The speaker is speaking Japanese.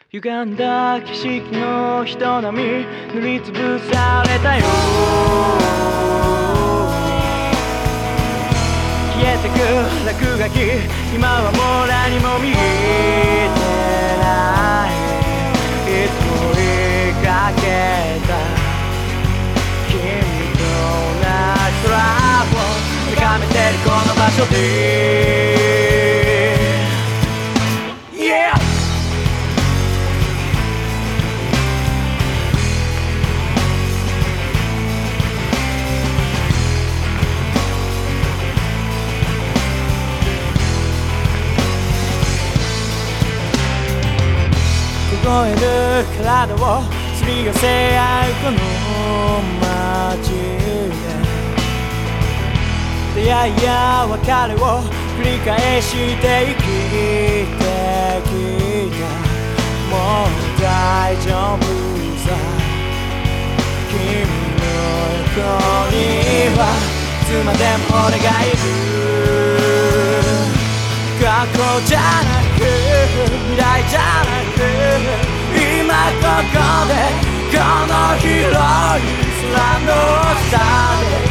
歪んだ景色の人並み塗りつぶされたよ消えてく落書き今はもう何も見えてないいつも追いかけた君と同じ空を眺めてるこの場所で凍える体をすり寄せ合うこの街で出会いや別れを繰り返して生きてきたもう大丈夫さ君の横にはいつまでも俺がいる過去じゃなく未来じゃなく今ここでこの広い空の下で